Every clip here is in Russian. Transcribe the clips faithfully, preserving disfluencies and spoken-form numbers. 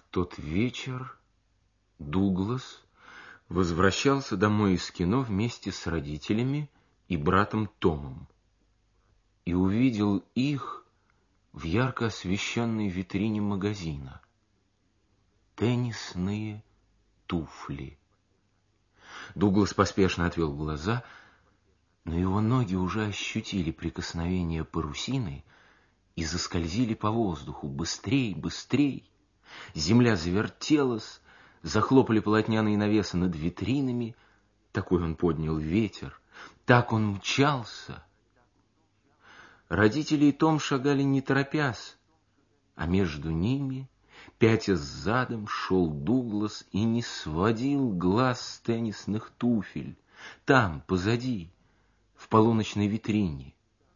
тот вечер Дуглас возвращался домой из кино вместе с родителями и братом Томом и увидел их в ярко освещенной витрине магазина. Теннисные туфли. Дуглас поспешно отвел глаза, но его ноги уже ощутили прикосновение парусины и заскользили по воздуху. Быстрей, быстрей. Земля завертелась, захлопали полотняные навесы над витринами. Такой он поднял ветер. Так он мчался. Родители и Том шагали не торопясь, а между ними, пятясь задом, шел Дуглас и не сводил глаз с теннисных туфель. Там, позади, в полуночной витрине.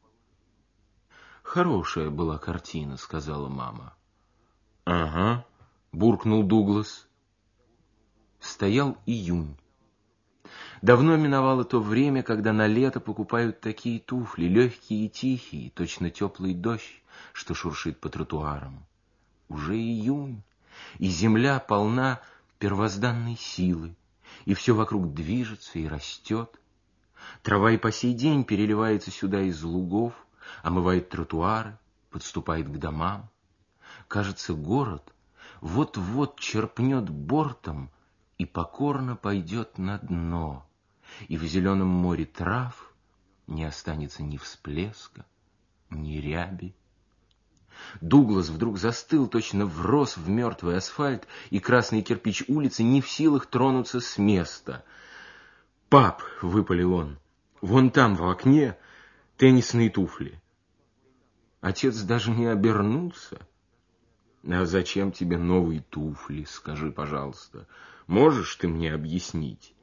«Хорошая была картина», — сказала мама. «Ага», — буркнул Дуглас. Стоял июнь. Давно миновало то время, когда на лето покупают такие туфли, легкие и тихие, точно теплый дождь, что шуршит по тротуарам. Уже июнь, и земля полна первозданной силы, и все вокруг движется и растет. Трава и по сей день переливается сюда из лугов, омывает тротуары, подступает к домам. Кажется, город вот-вот черпнет бортом и покорно пойдет на дно, и в зеленом море трав не останется ни всплеска, ни ряби. Дуглас вдруг застыл, точно врос в мертвый асфальт, и красный кирпич улицы не в силах тронуться с места. «Пап!» — выпалил он. «Вон там, в окне, теннисные туфли». Отец даже не обернулся. «А зачем тебе новые туфли, скажи, пожалуйста? Можешь ты мне объяснить?»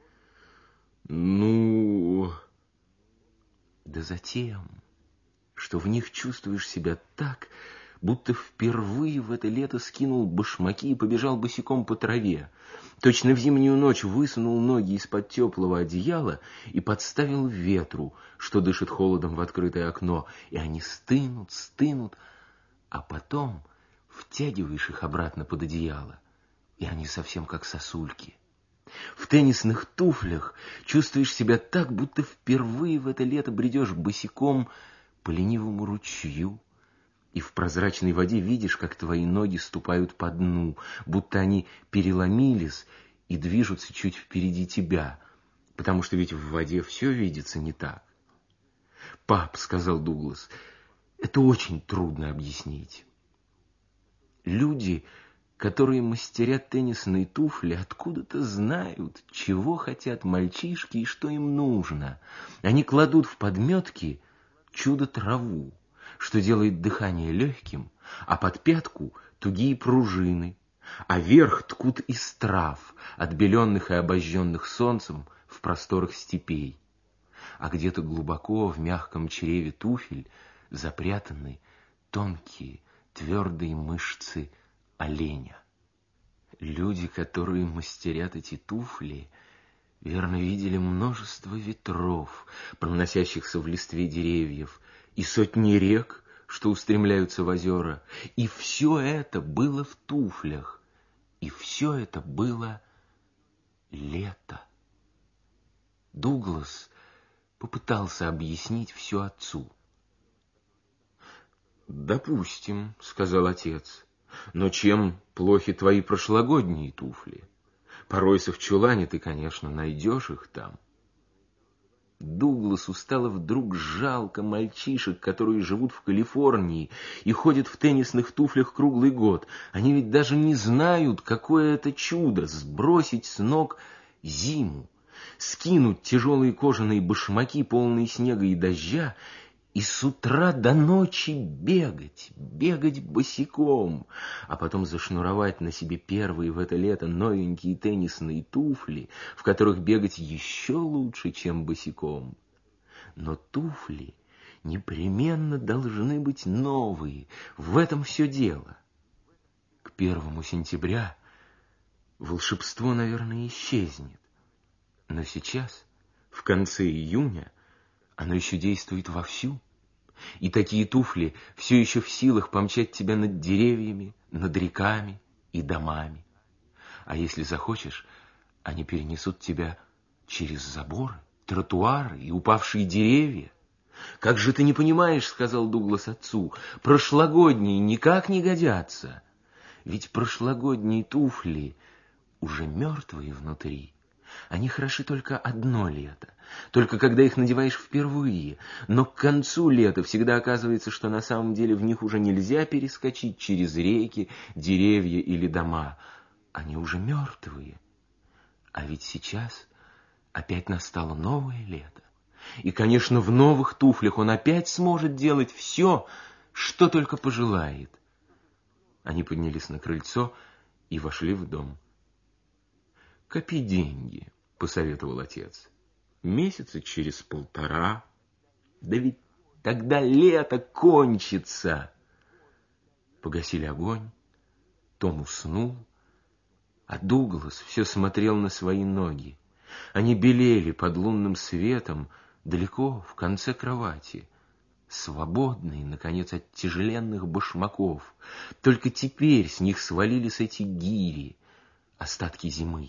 «Ну...» «Да затем, что в них чувствуешь себя так, будто впервые в это лето скинул башмаки и побежал босиком по траве. Точно в зимнюю ночь высунул ноги из-под теплого одеяла и подставил ветру, что дышит холодом в открытое окно, и они стынут, стынут, а потом втягиваешь их обратно под одеяло, и они совсем как сосульки. В теннисных туфлях чувствуешь себя так, будто впервые в это лето бредешь босиком по ленивому ручью, и в прозрачной воде видишь, как твои ноги ступают по дну, будто они переломились и движутся чуть впереди тебя, потому что ведь в воде все видится не так. «Пап», — сказал Дуглас, — «это очень трудно объяснить. Люди, которые мастерят теннисные туфли, откуда-то знают, чего хотят мальчишки и что им нужно. Они кладут в подметки чудо-траву, что делает дыхание легким, а под пятку тугие пружины, а верх ткут из трав, отбеленных и обожженных солнцем в просторах степей. А где-то глубоко в мягком чреве туфель запрятаны тонкие, твердые мышцы оленя. Люди, которые мастерят эти туфли, верно видели множество ветров, проносящихся в листве деревьев, и сотни рек, что устремляются в озера. И все это было в туфлях, и все это было лето. Дуглас попытался объяснить все отцу. «Допустим», — сказал отец, — «но чем плохи твои прошлогодние туфли? Поройся в чулане, ты, конечно, найдешь их там». Дугласу стало вдруг жалко мальчишек, которые живут в Калифорнии и ходят в теннисных туфлях круглый год. Они ведь даже не знают, какое это чудо — сбросить с ног зиму, скинуть тяжелые кожаные башмаки, полные снега и дождя, и с утра до ночи бегать, бегать босиком, а потом зашнуровать на себе первые в это лето новенькие теннисные туфли, в которых бегать еще лучше, чем босиком. Но туфли непременно должны быть новые, в этом все дело. К первому сентября волшебство, наверное, исчезнет, но сейчас, в конце июня, оно еще действует вовсю, и такие туфли все еще в силах помчать тебя над деревьями, над реками, и домами. А если захочешь, они перенесут тебя через заборы, тротуары и упавшие деревья. «Как же ты не понимаешь, — сказал Дуглас отцу, — прошлогодние никак не годятся. Ведь прошлогодние туфли уже мертвые внутри. Они хороши только одно лето, только когда их надеваешь впервые. Но к концу лета всегда оказывается, что на самом деле в них уже нельзя перескочить через реки, деревья или дома. Они уже мертвые. А ведь сейчас опять настало новое лето. И, конечно, в новых туфлях он опять сможет делать все, что только пожелает». Они поднялись на крыльцо и вошли в дом. «Копи деньги, — посоветовал отец, — месяца через полтора. Да ведь тогда лето кончится». Погасили огонь, Том уснул, а Дуглас все смотрел на свои ноги. Они белели под лунным светом далеко в конце кровати, свободные, наконец, от тяжеленных башмаков. Только теперь с них свалились эти гири, остатки зимы.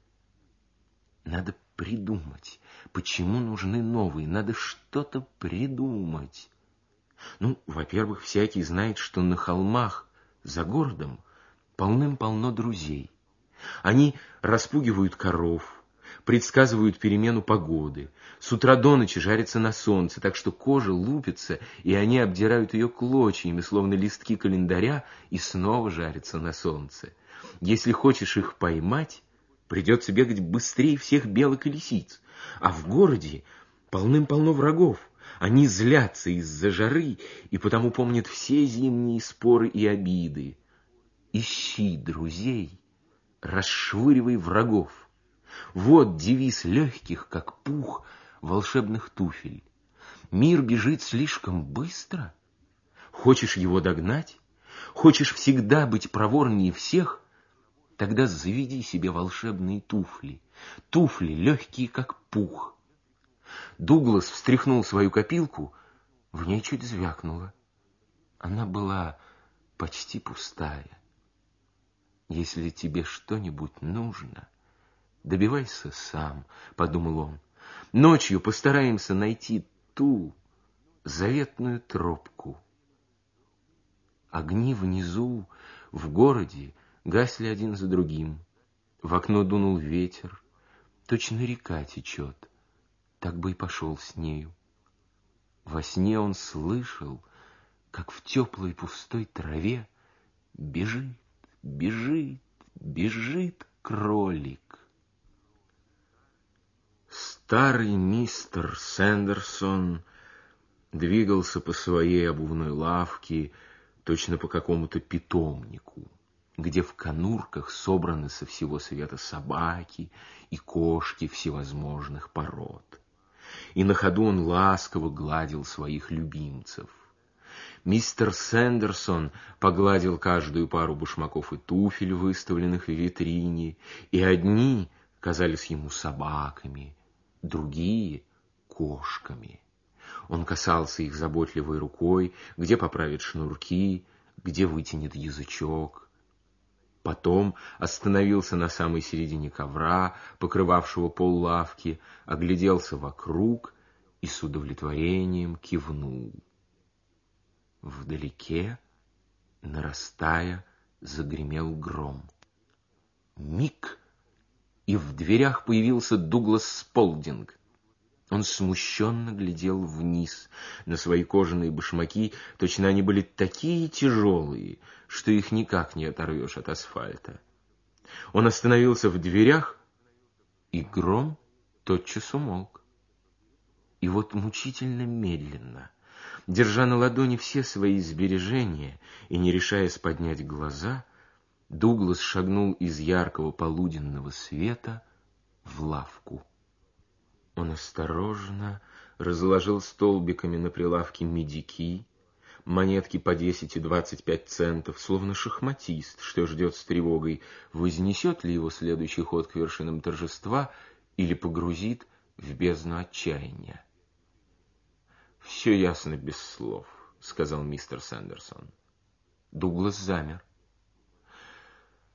Надо придумать, почему нужны новые, надо что-то придумать. Ну, во-первых, всякий знает, что на холмах за городом полным-полно друзей. Они распугивают коров, предсказывают перемену погоды, с утра до ночи жарятся на солнце, так что кожа лупится, и они обдирают ее клочьями, словно листки календаря, и снова жарятся на солнце. Если хочешь их поймать, придется бегать быстрее всех белок и лисиц. А в городе полным-полно врагов. Они злятся из-за жары и потому помнят все зимние споры и обиды. Ищи друзей, расшвыривай врагов. Вот девиз легких, как пух, волшебных туфель. Мир бежит слишком быстро. Хочешь его догнать? Хочешь всегда быть проворнее всех? Тогда заведи себе волшебные туфли. Туфли легкие, как пух. Дуглас встряхнул свою копилку, в ней чуть звякнуло. Она была почти пустая. «Если тебе что-нибудь нужно, добивайся сам», — подумал он. «Ночью постараемся найти ту заветную тропку». Огни внизу, в городе, гасли один за другим. В окно дунул ветер, точно река течет. Так бы и пошел с нею. Во сне он слышал, как в теплой пустой траве бежит, бежит, бежит кролик. Старый мистер Сэндерсон двигался по своей обувной лавке, точно по какому-то питомнику, где в конурках собраны со всего света собаки и кошки всевозможных пород. И на ходу он ласково гладил своих любимцев. Мистер Сэндерсон погладил каждую пару башмаков и туфель, выставленных в витрине, и одни казались ему собаками, другие — кошками. Он касался их заботливой рукой, где поправит шнурки, где вытянет язычок. Потом остановился на самой середине ковра, покрывавшего пол лавки, огляделся вокруг и с удовлетворением кивнул. Вдалеке, нарастая, загремел гром. Миг, и в дверях появился Дуглас Сполдинг. Он смущенно глядел вниз на свои кожаные башмаки, точно они были такие тяжелые, что их никак не оторвешь от асфальта. Он остановился в дверях, и гром тотчас умолк. И вот мучительно медленно, держа на ладони все свои сбережения и не решаясь поднять глаза, Дуглас шагнул из яркого полуденного света в лавку. Он осторожно разложил столбиками на прилавке медики, монетки по десять и двадцать пять центов, словно шахматист, что ждет с тревогой, вознесет ли его следующий ход к вершинам торжества или погрузит в бездну отчаяния. «Все ясно без слов», — сказал мистер Сэндерсон. Дуглас замер.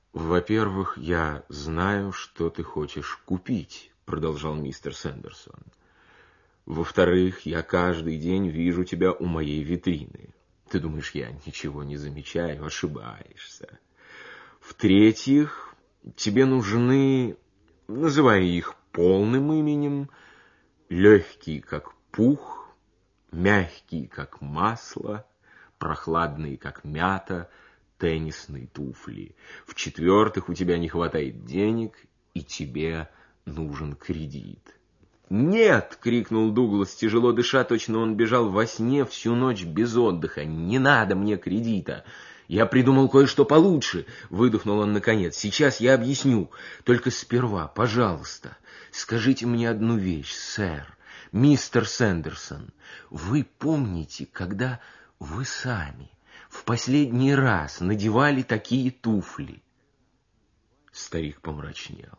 «Во-первых, я знаю, что ты хочешь купить», — продолжал мистер Сэндерсон. «Во-вторых, я каждый день вижу тебя у моей витрины. Ты думаешь, я ничего не замечаю? Ошибаешься. В-третьих, тебе нужны, называя их полным именем, легкие, как пух, мягкие, как масло, прохладные, как мята, теннисные туфли. В-четвертых, у тебя не хватает денег, и тебе нужен кредит». «Нет!» — крикнул Дуглас, тяжело дыша, точно он бежал во сне всю ночь без отдыха. «Не надо мне кредита! Я придумал кое-что получше!» — выдохнул он наконец. «Сейчас я объясню. Только сперва, пожалуйста, скажите мне одну вещь, сэр, мистер Сэндерсон. Вы помните, когда вы сами в последний раз надевали такие туфли?» Старик помрачнел.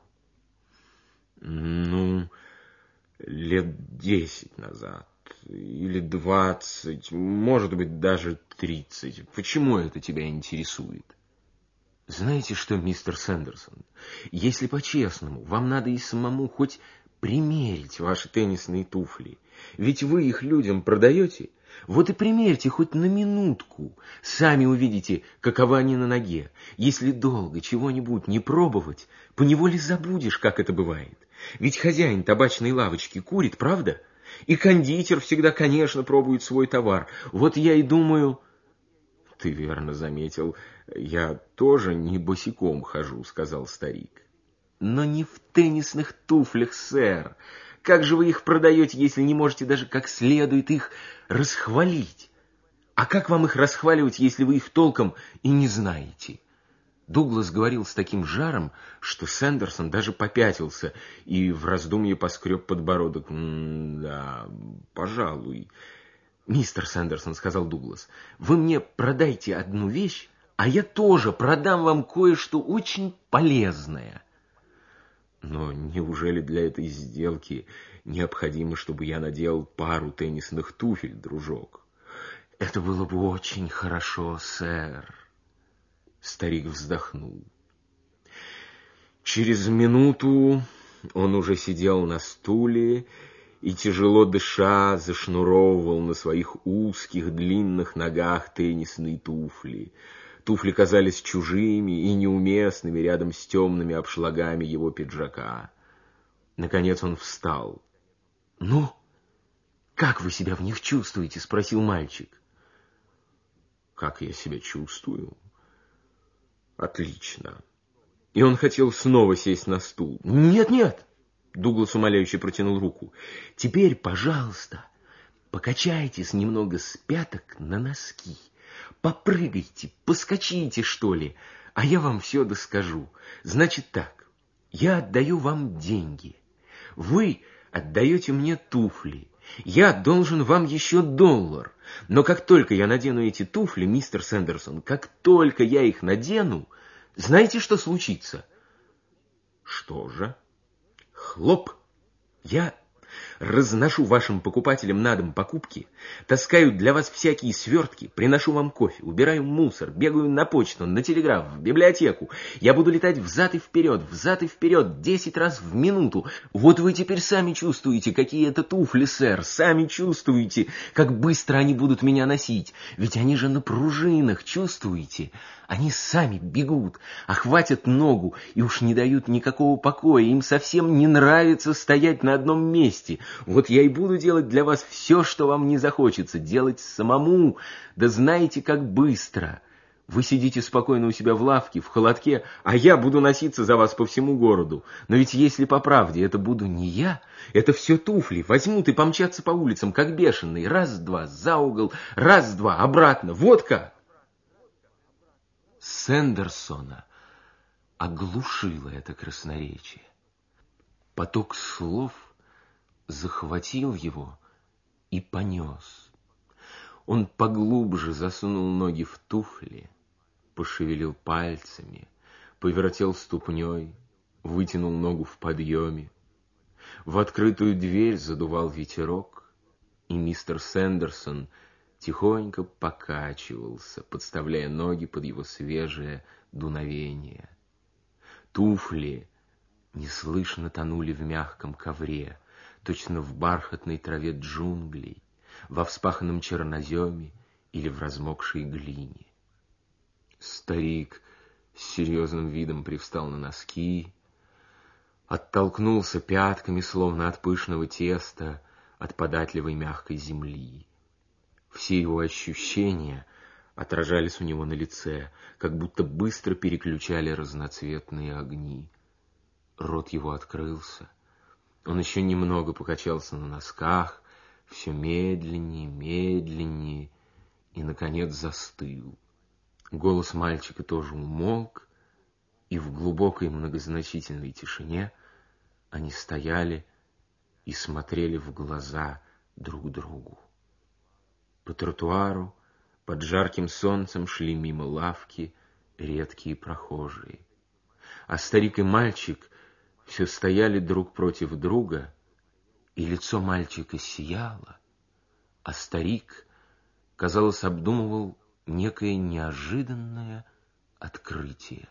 «Ну, лет десять назад, или двадцать, может быть, даже тридцать. Почему это тебя интересует?» «Знаете что, мистер Сэндерсон, если по-честному, вам надо и самому хоть примерить ваши теннисные туфли. Ведь вы их людям продаете. Вот и примерьте хоть на минутку. Сами увидите, какова они на ноге. Если долго чего-нибудь не пробовать, поневоле забудешь, как это бывает. Ведь хозяин табачной лавочки курит, правда? И кондитер всегда, конечно, пробует свой товар. Вот я и думаю...» «Ты верно заметил, я тоже не босиком хожу», — сказал старик. «Но не в теннисных туфлях, сэр. Как же вы их продаете, если не можете даже как следует их расхвалить? А как вам их расхваливать, если вы их толком и не знаете?» Дуглас говорил с таким жаром, что Сэндерсон даже попятился и в раздумье поскреб подбородок. «Да, пожалуй». «Мистер Сэндерсон, — сказал Дуглас, — вы мне продайте одну вещь, а я тоже продам вам кое-что очень полезное». «Но неужели для этой сделки необходимо, чтобы я надел пару теннисных туфель, дружок?» «Это было бы очень хорошо, сэр». Старик вздохнул. Через минуту он уже сидел на стуле и, тяжело дыша, зашнуровывал на своих узких длинных ногах теннисные туфли. Туфли казались чужими и неуместными рядом с темными обшлагами его пиджака. Наконец он встал. «Ну, как вы себя в них чувствуете?» — спросил мальчик. «Как я себя чувствую? Отлично». И он хотел снова сесть на стул. «Нет-нет!» — Дуглас умоляюще протянул руку. «Теперь, пожалуйста, покачайтесь немного с пяток на носки. Попрыгайте, поскочите, что ли, а я вам все доскажу. Значит так, я отдаю вам деньги. Вы отдаете мне туфли. Я должен вам еще доллар. Но как только я надену эти туфли, мистер Сэндерсон, как только я их надену, знаете, что случится?» «Что же?» «Хлоп! Я разношу вашим покупателям на дом покупки, таскаю для вас всякие свертки, приношу вам кофе, убираю мусор, бегаю на почту, на телеграф, в библиотеку. Я буду летать взад и вперед, взад и вперед, десять раз в минуту. Вот вы теперь сами чувствуете, какие это туфли, сэр, сами чувствуете, как быстро они будут меня носить. Ведь они же на пружинах, чувствуете? Они сами бегут, охватят ногу и уж не дают никакого покоя. Им совсем не нравится стоять на одном месте. Вот я и буду делать для вас все, что вам не захочется, делать самому. Да знаете, как быстро. Вы сидите спокойно у себя в лавке, в холодке, а я буду носиться за вас по всему городу. Но ведь если по правде это буду не я, это все туфли возьмут и помчатся по улицам, как бешеные. Раз-два, за угол, раз-два, обратно. Вот как!» Сэндерсона оглушило это красноречие. Поток слов захватил его и понес. Он поглубже засунул ноги в туфли, пошевелил пальцами, повертел ступней, вытянул ногу в подъеме. В открытую дверь задувал ветерок, и мистер Сэндерсон тихонько покачивался, подставляя ноги под его свежее дуновение. Туфли неслышно тонули в мягком ковре, точно в бархатной траве джунглей, во вспаханном черноземе или в размокшей глине. Старик с серьезным видом привстал на носки, оттолкнулся пятками, словно от пышного теста, от податливой мягкой земли. Все его ощущения отражались у него на лице, как будто быстро переключали разноцветные огни. Рот его открылся. Он еще немного покачался на носках, все медленнее, медленнее, и, наконец, застыл. Голос мальчика тоже умолк, и в глубокой многозначительной тишине они стояли и смотрели в глаза друг другу. По тротуару под жарким солнцем шли мимо лавки редкие прохожие. А старик и мальчик все стояли друг против друга, и лицо мальчика сияло, а старик, казалось, обдумывал некое неожиданное открытие.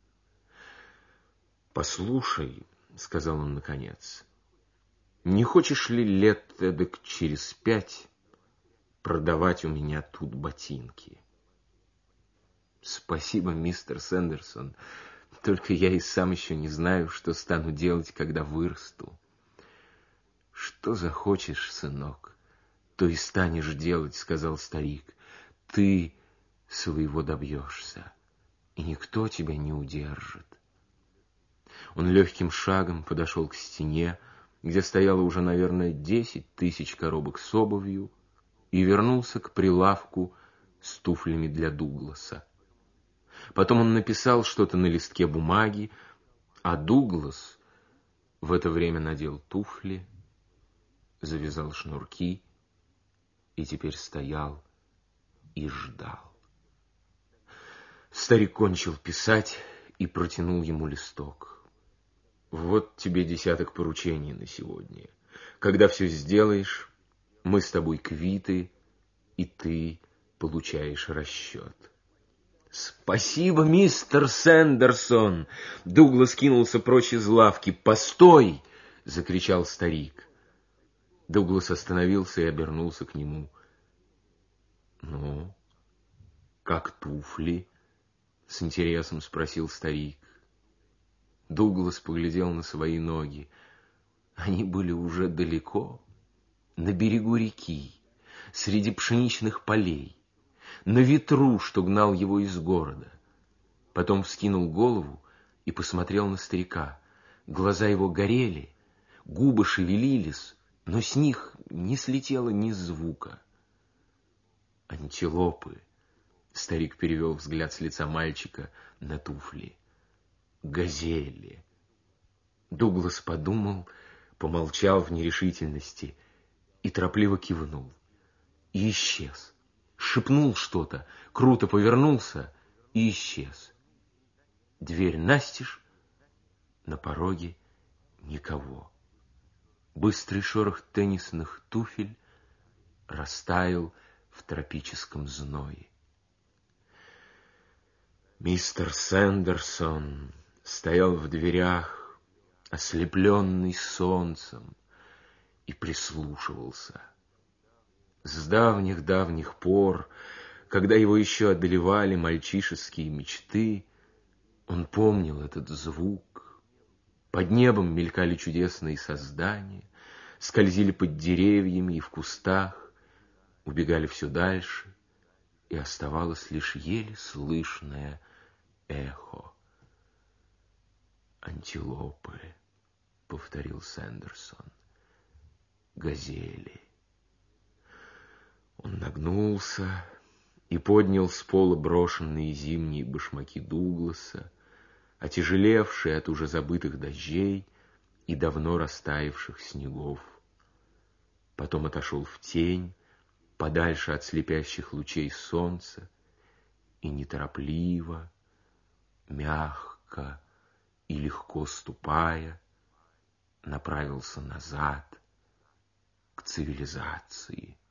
«Послушай», — сказал он наконец, — «не хочешь ли лет эдак через пять продавать у меня тут ботинки?» «Спасибо, мистер Сэндерсон, только я и сам еще не знаю, что стану делать, когда вырасту». «Что захочешь, сынок, то и станешь делать», — сказал старик. «Ты своего добьешься, и никто тебя не удержит». Он легким шагом подошел к стене, где стояло уже, наверное, десять тысяч коробок с обувью, и вернулся к прилавку с туфлями для Дугласа. Потом он написал что-то на листке бумаги, а Дуглас в это время надел туфли, завязал шнурки и теперь стоял и ждал. Старик кончил писать и протянул ему листок. «Вот тебе десяток поручений на сегодня. Когда все сделаешь, мы с тобой квиты, и ты получаешь расчет». «Спасибо, мистер Сэндерсон!» Дуглас кинулся прочь из лавки. «Постой!» — закричал старик. Дуглас остановился и обернулся к нему. «Ну, как туфли?» — с интересом спросил старик. Дуглас поглядел на свои ноги. Они были уже далеко, на берегу реки, среди пшеничных полей, на ветру, что гнал его из города. Потом вскинул голову и посмотрел на старика. Глаза его горели, губы шевелились, но с них не слетело ни звука. «Антилопы», — старик перевел взгляд с лица мальчика на туфли. «Газели». Дуглас подумал, помолчал в нерешительности и торопливо кивнул. И исчез. Шепнул что-то, круто повернулся и исчез. Дверь настежь, на пороге никого. Быстрый шорох теннисных туфель растаял в тропическом зное. Мистер Сэндерсон стоял в дверях, ослепленный солнцем, и прислушивался. С давних-давних пор, когда его еще одолевали мальчишеские мечты, он помнил этот звук. Под небом мелькали чудесные создания, скользили под деревьями и в кустах, убегали все дальше, и оставалось лишь еле слышное эхо. «Антилопы», — повторил Сэндерсон, — «газели». Он нагнулся и поднял с пола брошенные зимние башмаки Дугласа, отяжелевшие от уже забытых дождей и давно растаявших снегов. Потом отошел в тень, подальше от слепящих лучей солнца, и неторопливо, мягко и легко ступая, направился назад к цивилизации.